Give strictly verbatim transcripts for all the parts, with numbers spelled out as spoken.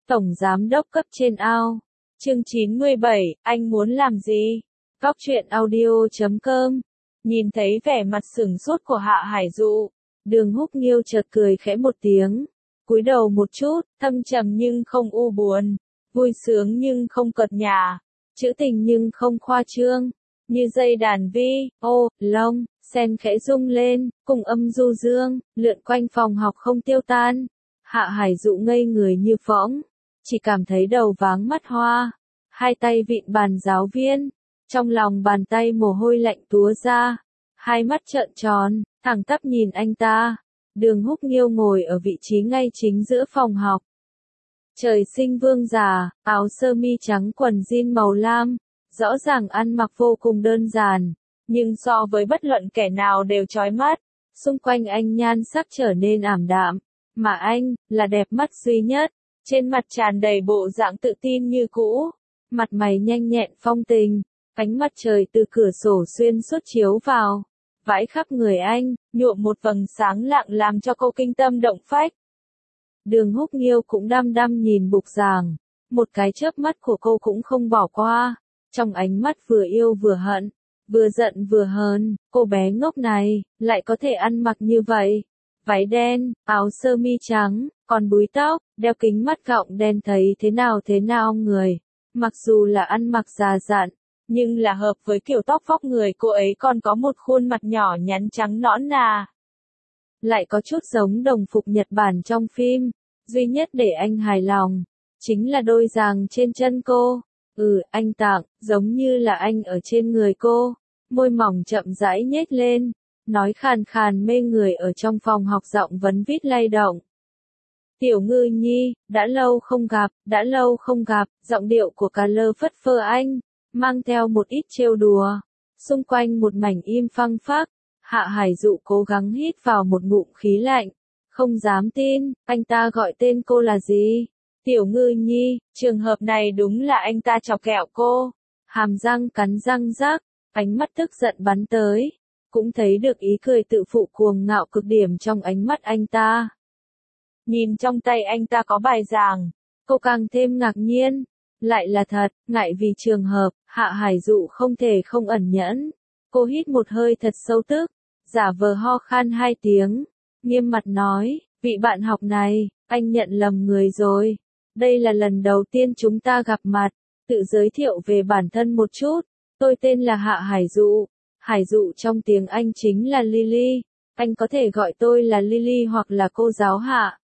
Tổng giám đốc cấp trên ao. Chương chín mươi bảy, anh muốn làm gì? Góc truyện audio chấm com. Nhìn thấy vẻ mặt sửng sốt của Hạ Hải Dụ, Đường Húc Nghiêu chợt cười khẽ một tiếng, cúi đầu một chút, thâm trầm nhưng không u buồn, vui sướng nhưng không cợt nhả, trữ tình nhưng không khoa trương, như dây đàn vi, ô, long, sen khẽ rung lên, cùng âm du dương, lượn quanh phòng học không tiêu tan. Hạ Hải Dụ ngây người như phỗng, chỉ cảm thấy đầu váng mắt hoa, hai tay vịn bàn giáo viên, trong lòng bàn tay mồ hôi lạnh túa ra, hai mắt trợn tròn, thẳng tắp nhìn anh ta. Đường Húc Nghiêu ngồi ở vị trí ngay chính giữa phòng học. Trời sinh vương giả, áo sơ mi trắng quần jean màu lam, rõ ràng ăn mặc vô cùng đơn giản, nhưng so với bất luận kẻ nào đều chói mắt. Xung quanh anh nhan sắc trở nên ảm đạm, mà anh là đẹp mắt duy nhất, trên mặt tràn đầy bộ dạng tự tin như cũ, mặt mày nhanh nhẹn phong tình, ánh mặt trời từ cửa sổ xuyên suốt chiếu vào, vãi khắp người anh, nhuộm một vầng sáng lạng làm cho cô kinh tâm động phách. Đường Húc Nghiêu cũng đăm đăm nhìn Bục Giảng, một cái chớp mắt của cô cũng không bỏ qua, trong ánh mắt vừa yêu vừa hận, vừa giận vừa hờn, cô bé ngốc này, lại có thể ăn mặc như vậy. Váy đen, áo sơ mi trắng, còn búi tóc, đeo kính mắt gọng đen thấy thế nào thế nào người. Mặc dù là ăn mặc già dặn, nhưng là hợp với kiểu tóc vóc người cô ấy, còn có một khuôn mặt nhỏ nhắn trắng nõn nà. Lại có chút giống đồng phục Nhật Bản trong phim, duy nhất để anh hài lòng, chính là đôi giàng trên chân cô. Ừ, anh tặng, giống như là anh ở trên người cô, môi mỏng chậm rãi nhếch lên, nói khàn khàn mê người ở trong phòng học, giọng vấn vít lay động. Tiểu Ngư Nhi, đã lâu không gặp, đã lâu không gặp, giọng điệu của Cà Lơ phất phơ anh, mang theo một ít trêu đùa. Xung quanh một mảnh im phăng phắc, Hạ Hải Dụ cố gắng hít vào một ngụm khí lạnh, không dám tin, anh ta gọi tên cô là gì? Tiểu Ngư Nhi, trường hợp này đúng là anh ta chọc ghẹo cô. Hàm răng cắn răng rác, ánh mắt tức giận bắn tới, cũng thấy được ý cười tự phụ cuồng ngạo cực điểm trong ánh mắt anh ta. Nhìn trong tay anh ta có bài giảng, cô càng thêm ngạc nhiên, lại là thật. Ngại vì trường hợp, Hạ Hải Dụ không thể không ẩn nhẫn. Cô hít một hơi thật sâu tức, giả vờ ho khan hai tiếng, nghiêm mặt nói, vị bạn học này, anh nhận lầm người rồi. Đây là lần đầu tiên chúng ta gặp mặt, tự giới thiệu về bản thân một chút, tôi tên là Hạ Hải Dụ. Hải Dụ trong tiếng Anh chính là Lily, anh có thể gọi tôi là Lily hoặc là cô giáo Hạ.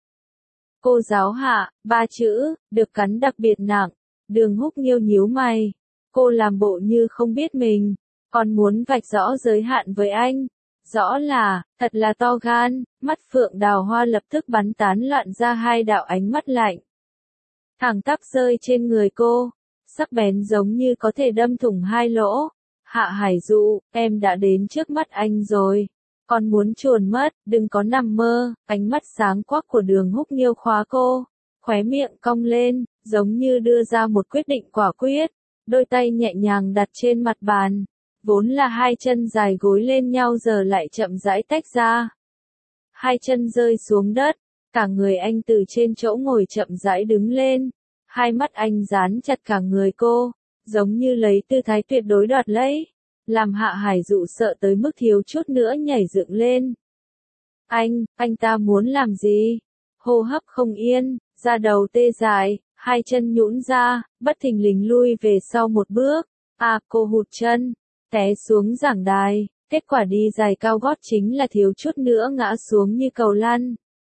Cô giáo Hạ, ba chữ, được cắn đặc biệt nặng. Đường Húc Nghiêu nhíu mày, cô làm bộ như không biết mình, còn muốn vạch rõ giới hạn với anh. Rõ là, thật là to gan, mắt Phượng Đào Hoa lập tức bắn tán loạn ra hai đạo ánh mắt lạnh. Thẳng tắp rơi trên người cô, sắc bén giống như có thể đâm thủng hai lỗ. Hạ Hải Dụ, em đã đến trước mắt anh rồi, còn muốn chuồn mất, đừng có nằm mơ. Ánh mắt sáng quắc của Đường Húc Nghiêu khóa cô, khóe miệng cong lên, giống như đưa ra một quyết định quả quyết, đôi tay nhẹ nhàng đặt trên mặt bàn, vốn là hai chân dài gối lên nhau giờ lại chậm rãi tách ra. Hai chân rơi xuống đất, cả người anh từ trên chỗ ngồi chậm rãi đứng lên, hai mắt anh dán chặt cả người cô, giống như lấy tư thái tuyệt đối đoạt lấy, làm Hạ Hải Dụ sợ tới mức thiếu chút nữa nhảy dựng lên. Anh, anh ta muốn làm gì? Hô hấp không yên, da đầu tê dại, hai chân nhũn ra, bất thình lình lui về sau một bước. À, cô hụt chân, té xuống giảng đài, kết quả đi giày cao gót chính là thiếu chút nữa ngã xuống như cầu lăn.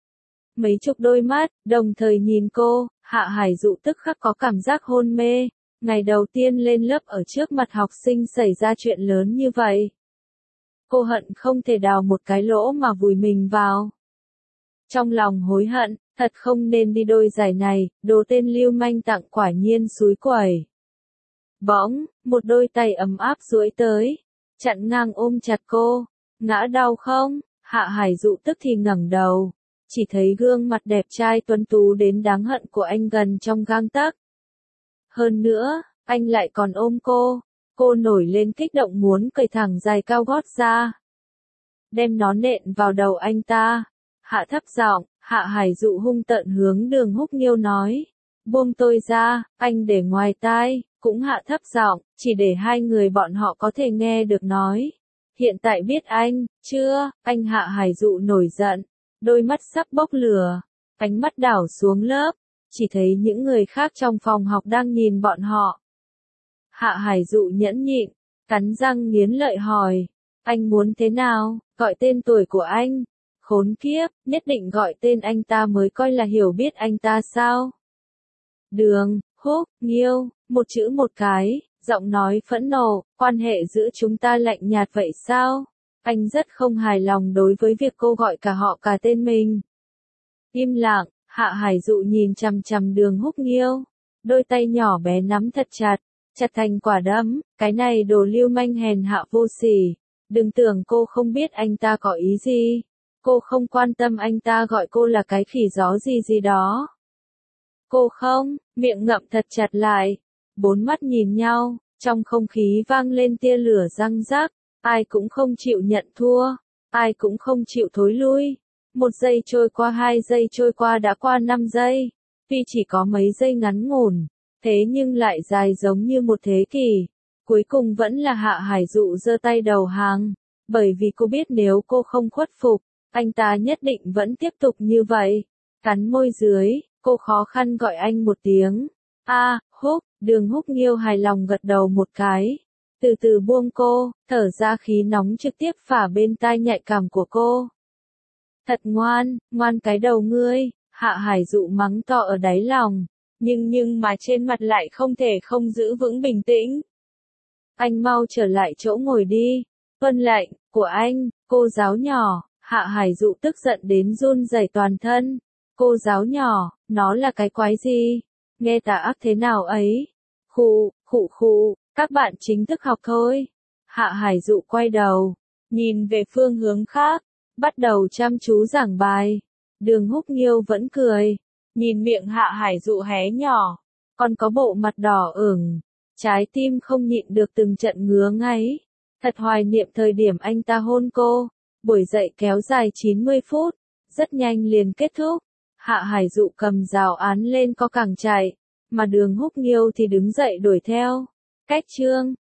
Mấy chục đôi mắt, đồng thời nhìn cô, Hạ Hải Dụ tức khắc có cảm giác hôn mê. Ngày đầu tiên lên lớp ở trước mặt học sinh xảy ra chuyện lớn như vậy. Cô hận không thể đào một cái lỗ mà vùi mình vào. Trong lòng hối hận, thật không nên đi đôi giày này, đồ tên lưu manh tặng quả nhiên xúi quẩy. Bỗng, một đôi tay ấm áp duỗi tới, chặn ngang ôm chặt cô. Ngã đau không? Hạ Hải Dụ tức thì ngẩng đầu, chỉ thấy gương mặt đẹp trai tuấn tú đến đáng hận của anh gần trong gang tấc. Hơn nữa, anh lại còn ôm cô, cô nổi lên kích động muốn cởi thẳng giày cao gót ra, đem nó nện vào đầu anh ta. Hạ thấp giọng, Hạ Hải Dụ hung tợn hướng Đường Húc Nghiêu nói, Buông tôi ra, anh để ngoài tai, cũng hạ thấp giọng, chỉ để hai người bọn họ có thể nghe được nói. Hiện tại biết anh, chưa, anh Hạ Hải Dụ nổi giận, đôi mắt sắp bốc lửa, ánh mắt đảo xuống lớp, chỉ thấy những người khác trong phòng học đang nhìn bọn họ. Hạ Hải Dụ nhẫn nhịn, cắn răng nghiến lợi hỏi, anh muốn thế nào, gọi tên tuổi của anh, khốn kiếp, nhất định gọi tên anh ta mới coi là hiểu biết anh ta sao. Đường, Húc, Nghiêu, một chữ một cái, giọng nói phẫn nộ, quan hệ giữa chúng ta lạnh nhạt vậy sao? Anh rất không hài lòng đối với việc cô gọi cả họ cả tên mình. Im lặng, Hạ Hải Dụ nhìn chằm chằm Đường Húc Nghiêu, đôi tay nhỏ bé nắm thật chặt, chặt thành quả đấm, cái này đồ lưu manh hèn hạ vô sỉ, đừng tưởng cô không biết anh ta có ý gì, cô không quan tâm anh ta gọi cô là cái khỉ gió gì gì đó. Cô không, miệng ngậm thật chặt lại, bốn mắt nhìn nhau, trong không khí vang lên tia lửa răng rắc, ai cũng không chịu nhận thua, ai cũng không chịu thối lui. Một giây trôi qua, hai giây trôi qua, đã qua năm giây, tuy chỉ có mấy giây ngắn ngủn, thế nhưng lại dài giống như một thế kỷ. Cuối cùng vẫn là Hạ Hải Dụ giơ tay đầu hàng, bởi vì cô biết nếu cô không khuất phục, anh ta nhất định vẫn tiếp tục như vậy. Cắn môi dưới, cô khó khăn gọi anh một tiếng. A, Húc, Đường Húc Nghiêu hài lòng gật đầu một cái. Từ từ buông cô, thở ra khí nóng trực tiếp phả bên tai nhạy cảm của cô. Thật ngoan, ngoan cái đầu ngươi, Hạ Hải Dụ mắng to ở đáy lòng, nhưng nhưng mà trên mặt lại không thể không giữ vững bình tĩnh. Anh mau trở lại chỗ ngồi đi, tuân lệnh của anh, cô giáo nhỏ. Hạ Hải Dụ tức giận đến run rẩy toàn thân. Cô giáo nhỏ, nó là cái quái gì? Nghe tà ác thế nào ấy? Khụ, khụ khụ, các bạn chính thức học thôi. Hạ Hải Dụ quay đầu, nhìn về phương hướng khác, bắt đầu chăm chú giảng bài. Đường Húc Nghiêu vẫn cười, nhìn miệng Hạ Hải Dụ hé nhỏ, còn có bộ mặt đỏ ửng, trái tim không nhịn được từng trận ngứa ngáy. Thật hoài niệm thời điểm anh ta hôn cô. Buổi dạy kéo dài chín mươi phút, rất nhanh liền kết thúc. Hạ Hải Dụ cầm giáo án lên co cẳng chạy, mà Đường Húc Nghiêu thì đứng dậy đuổi theo. Cách chương